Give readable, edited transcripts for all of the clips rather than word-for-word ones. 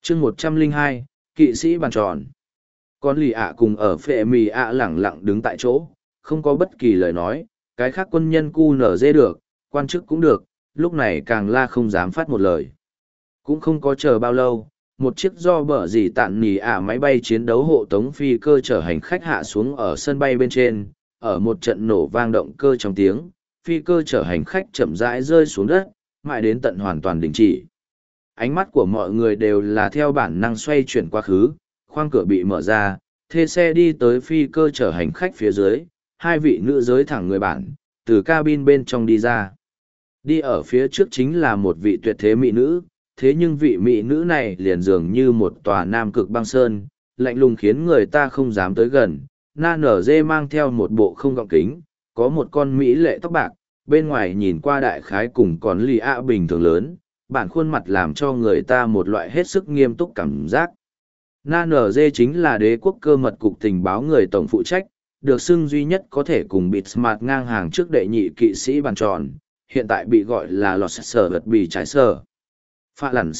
chương 102, kỵ sĩ bàn tròn. Con lì ạ cùng ở phệ mì ạ lẳng lặng đứng tại chỗ, không có bất kỳ lời nói, cái khác quân nhân cu nở dê được, quan chức cũng được, lúc này càng la không dám phát một lời. Cũng không có chờ bao lâu, một chiếc do bở gì tạn nỉ ạ máy bay chiến đấu hộ tống phi cơ chở hành khách hạ xuống ở sân bay bên trên, ở một trận nổ vang động cơ trong tiếng, phi cơ chở hành khách chậm rãi rơi xuống đất, mãi đến tận hoàn toàn đình chỉ. Ánh mắt của mọi người đều là theo bản năng xoay chuyển quá khứ, khoang cửa bị mở ra, thê xe đi tới phi cơ chở hành khách phía dưới, hai vị nữ giới thẳng người bản, từ cabin bên trong đi ra. Đi ở phía trước chính là một vị tuyệt thế mỹ nữ, thế nhưng vị mỹ nữ này liền dường như một tòa nam cực băng sơn, lạnh lùng khiến người ta không dám tới gần. Na nở dê mang theo một bộ không gọng kính, có một con mỹ lệ tóc bạc, bên ngoài nhìn qua đại khái cùng còn lì ạ bình thường lớn, bản khuôn mặt làm cho người ta một loại hết sức nghiêm túc cảm giác. Na nở dê chính là đế quốc cơ mật cục tình báo người tổng phụ trách, được xưng duy nhất có thể cùng Bismarck ngang hàng trước đệ nhị kỵ sĩ bàn tròn, hiện tại bị gọi là lọt sở vật bì trái sở. Phạ lặn.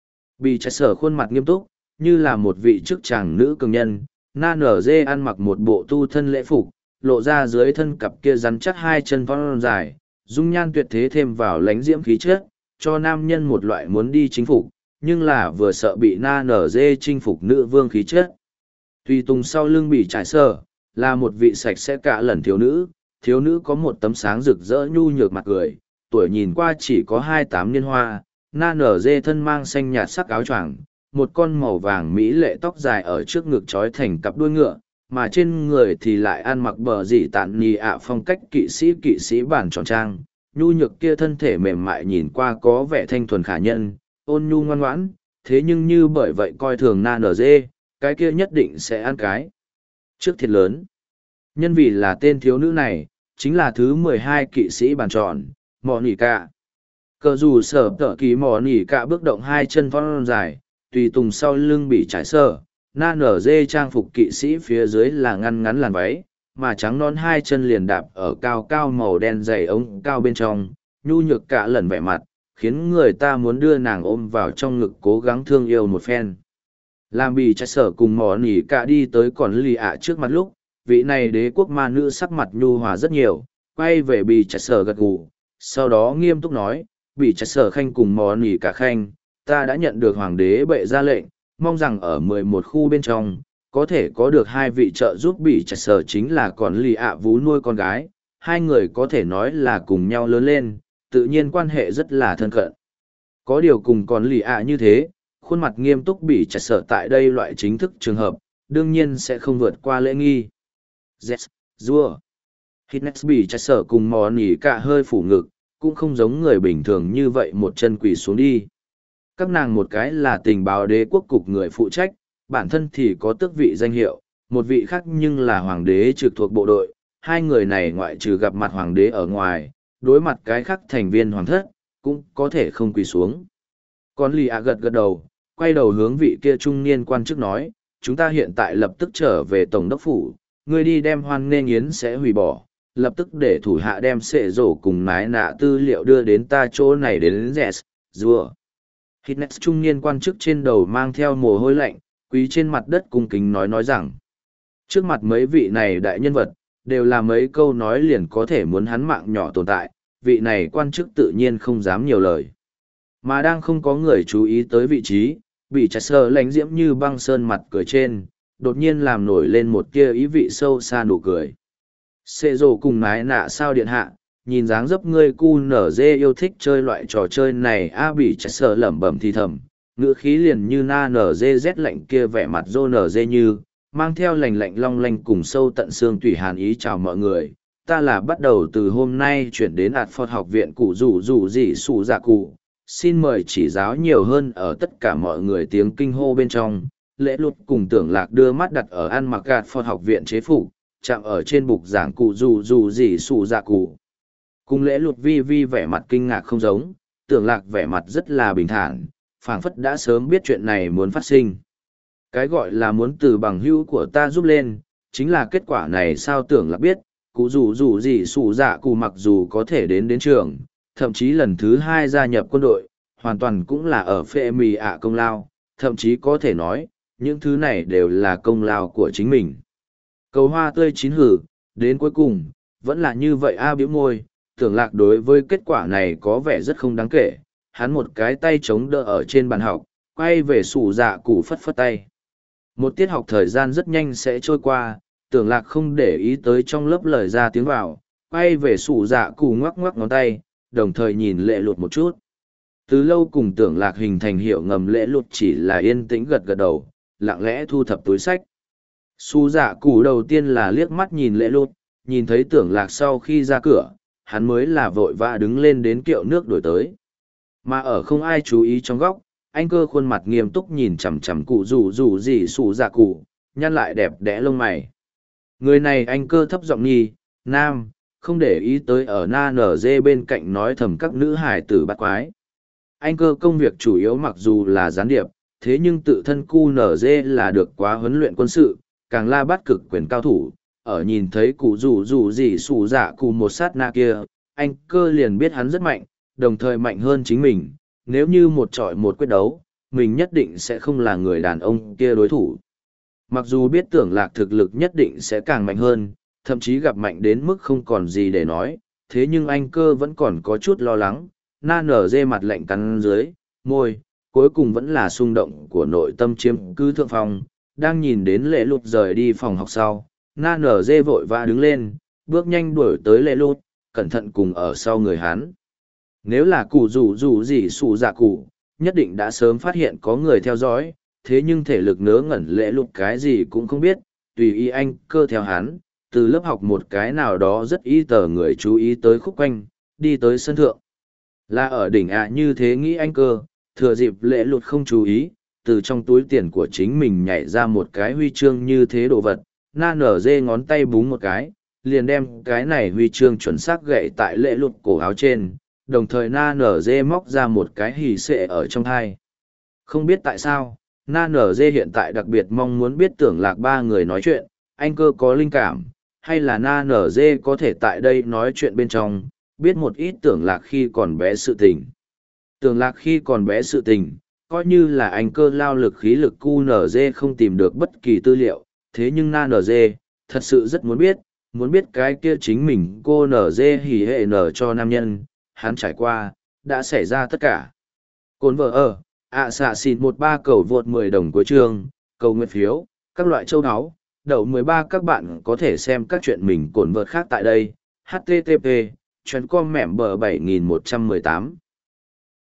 Bì trái sở khuôn mặt nghiêm túc, như là một vị chức chàng nữ cường nhân, Na nở dê ăn mặc một bộ tu thân lễ phục, lộ ra dưới thân cặp kia rắn chắc hai chân thon dài, dung nhan tuyệt thế thêm vào lánh diễm khí chất, cho nam nhân một loại muốn đi chính phục, nhưng là vừa sợ bị Na nở dê chinh phục nữ vương khí chất. Tùy tùng sau lưng bị trải sở, là một vị sạch sẽ cả lần thiếu nữ có một tấm sáng rực rỡ nhu nhược mặt cười, tuổi nhìn qua chỉ có 28 niên hoa, Na nở dê thân mang xanh nhạt sắc áo choàng, một con màu vàng mỹ lệ tóc dài ở trước ngực trói thành cặp đuôi ngựa, mà trên người thì lại ăn mặc bờ dị tạn nhì ạ phong cách kỵ sĩ bản tròn trang, nhu nhược kia thân thể mềm mại nhìn qua có vẻ thanh thuần khả nhân, ôn nhu ngoan ngoãn, thế nhưng như bởi vậy coi thường Na nở dê, cái kia nhất định sẽ ăn cái trước thiệt lớn. Nhân vì là tên thiếu nữ này, chính là thứ 12 kỵ sĩ bàn tròn, mò nỉ cạ. Cờ dù sở tở kỳ mò nỉ cạ bước động hai chân thon dài, tùy tùng sau lưng bị trải sờ, Na nở dê trang phục kỵ sĩ phía dưới là ngăn ngắn làn váy, mà trắng non hai chân liền đạp ở cao cao màu đen dày ống cao bên trong, nhu nhược cả lần vẻ mặt, khiến người ta muốn đưa nàng ôm vào trong ngực cố gắng thương yêu một phen. Làm bị trải sở cùng mò nỉ cạ đi tới còn lì ạ trước mặt lúc, vị này đế quốc ma nữ sắc mặt nhu hòa rất nhiều, quay về bị trải sở gật gù, sau đó nghiêm túc nói, bị trải sở khanh cùng mò nỉ cạ khanh, ta đã nhận được hoàng đế bệ ra lệnh, mong rằng ở 11 khu bên trong, có thể có được hai vị trợ giúp bị trạch sở chính là còn lì ạ vú nuôi con gái, hai người có thể nói là cùng nhau lớn lên, tự nhiên quan hệ rất là thân cận. Có điều cùng còn lì ạ như thế, khuôn mặt nghiêm túc bị trạch sở tại đây loại chính thức trường hợp, đương nhiên sẽ không vượt qua lễ nghi. Yes, Dua. Hitness bị trạch sở cùng mò nỉ cả hơi phủ ngực, cũng không giống người bình thường như vậy một chân quỳ xuống đi. Các nàng một cái là tình báo đế quốc cục người phụ trách, bản thân thì có tước vị danh hiệu, một vị khác nhưng là hoàng đế trực thuộc bộ đội, hai người này ngoại trừ gặp mặt hoàng đế ở ngoài, đối mặt cái khác thành viên hoàng thất, cũng có thể không quỳ xuống. Còn lì ạ gật gật đầu, quay đầu hướng vị kia trung niên quan chức nói, chúng ta hiện tại lập tức trở về tổng đốc phủ, ngươi đi đem hoan nghênh yến sẽ hủy bỏ, lập tức để thủ hạ đem sệ rổ cùng nái nạ tư liệu đưa đến ta chỗ này đến Yes, Dua. Hitness trung niên quan chức trên đầu mang theo mồ hôi lạnh, quý trên mặt đất cung kính nói rằng, trước mặt mấy vị này đại nhân vật, đều là mấy câu nói liền có thể muốn hắn mạng nhỏ tồn tại, vị này quan chức tự nhiên không dám nhiều lời. Mà đang không có người chú ý tới vị trí, bị trạch sơ lánh diễm như băng sơn mặt cười trên, đột nhiên làm nổi lên một tia ý vị sâu xa nụ cười. Xê rồ cùng nái nạ sao điện hạ, nhìn dáng dấp ngươi cu nở dê yêu thích chơi loại trò chơi này a bị chạy sợ lẩm bẩm thì thầm, ngữ khí liền như na nở dê rét lạnh kia vẻ mặt rô nở dê như, mang theo lành lạnh long lanh cùng sâu tận xương tủy hàn ý chào mọi người. Ta là bắt đầu từ hôm nay chuyển đến ạt phật học viện cụ rủ gì sụ dạ cụ, xin mời chỉ giáo nhiều hơn ở tất cả mọi người tiếng kinh hô bên trong. Lễ luật cùng tưởng lạc đưa mắt đặt ở ăn mặc ạt phật học viện chế phục, chạm ở trên bục giảng cụ rủ gì sụ dạ cụ. Cùng lễ luật vi vẻ mặt kinh ngạc không giống, tưởng lạc vẻ mặt rất là bình thản, phảng phất đã sớm biết chuyện này muốn phát sinh. Cái gọi là muốn từ bằng hữu của ta giúp lên, chính là kết quả này sao tưởng lạc biết, cụ dù gì sủ dạ cụ mặc dù có thể đến trường, thậm chí lần thứ 2 gia nhập quân đội, hoàn toàn cũng là ở phệ mì ạ công lao, thậm chí có thể nói, những thứ này đều là công lao của chính mình. Cầu hoa tươi chín hử, đến cuối cùng, vẫn là như vậy bĩu môi, Tưởng Lạc đối với kết quả này có vẻ rất không đáng kể, hắn một cái tay chống đỡ ở trên bàn học, quay về sủ dạ cụ phất phất tay. Một tiết học thời gian rất nhanh sẽ trôi qua, Tưởng Lạc không để ý tới trong lớp lời ra tiếng vào, quay về sủ dạ cụ ngoắc ngoắc ngón tay, đồng thời nhìn Lệ Lụt một chút. Từ lâu cùng Tưởng Lạc hình thành hiệu ngầm, Lệ Lụt chỉ là yên tĩnh gật gật đầu, lặng lẽ thu thập túi sách. Sủ dạ cụ đầu tiên là liếc mắt nhìn Lệ Lụt, nhìn thấy Tưởng Lạc sau khi ra cửa, hắn mới là vội vã đứng lên đến kiệu nước đổi tới. Mà ở không ai chú ý trong góc, anh Cơ khuôn mặt nghiêm túc nhìn chằm chằm cụ rủ gì sủ dạ cụ, nhăn lại đẹp đẽ lông mày. Người này anh Cơ thấp giọng nhi, nam, không để ý tới ở na nở dê bên cạnh nói thầm các nữ hải tử bắt quái. Anh Cơ công việc chủ yếu mặc dù là gián điệp, thế nhưng tự thân cu nở dê là được quá huấn luyện quân sự, càng la bắt cực quyền cao thủ. Ở nhìn thấy cụ rủ gì sủ dạ cụ một sát na kia, anh Cơ liền biết hắn rất mạnh, đồng thời mạnh hơn chính mình. Nếu như một trọi một quyết đấu, mình nhất định sẽ không là người đàn ông kia đối thủ. Mặc dù biết Tưởng Lạc thực lực nhất định sẽ càng mạnh hơn, thậm chí gặp mạnh đến mức không còn gì để nói, thế nhưng anh Cơ vẫn còn có chút lo lắng, na nở dê mặt lạnh cắn dưới, môi, cuối cùng vẫn là xung động của nội tâm chiếm cứ thượng phòng, đang nhìn đến Lệ Lụt rời đi phòng học sau, na nở dê vội vã đứng lên, bước nhanh đuổi tới Lệ Lụt, cẩn thận cùng ở sau người hắn. Nếu là cụ rủ gì sủ dạ cụ, nhất định đã sớm phát hiện có người theo dõi, thế nhưng thể lực ngớ ngẩn Lệ Lụt cái gì cũng không biết, tùy ý anh Cơ theo hắn, từ lớp học một cái nào đó rất ít tờ người chú ý tới khúc quanh, đi tới sân thượng. Là ở đỉnh như thế nghĩ anh Cơ, thừa dịp Lệ Lụt không chú ý, từ trong túi tiền của chính mình nhảy ra một cái huy chương như thế đồ vật, na nở dê ngón tay búng một cái, liền đem cái này huy chương chuẩn xác gậy tại Lệ Lụt cổ áo trên, đồng thời na nở dê móc ra một cái hì xệ ở trong thai. Không biết tại sao, na nở dê hiện tại đặc biệt mong muốn biết Tưởng Lạc ba người nói chuyện, anh Cơ có linh cảm, hay là na nở dê có thể tại đây nói chuyện bên trong, biết một ít Tưởng Lạc khi còn bé sự tình. Tưởng Lạc khi còn bé sự tình, coi như là anh Cơ lao lực khí lực cu nở dê không tìm được bất kỳ tư liệu, thế nhưng na nở dê, thật sự rất muốn biết cái kia chính mình cô nở dê hỉ hệ nở cho nam nhân, hắn trải qua, đã xảy ra tất cả. Cồn vợ ở, xạ xịn 13 cầu vượt 10 đồng cuối chương, cầu nguyện phiếu, các loại châu áo, đậu 13 các bạn có thể xem các chuyện mình cồn vợt khác tại đây, http, chuyến com mẻm bờ 7118.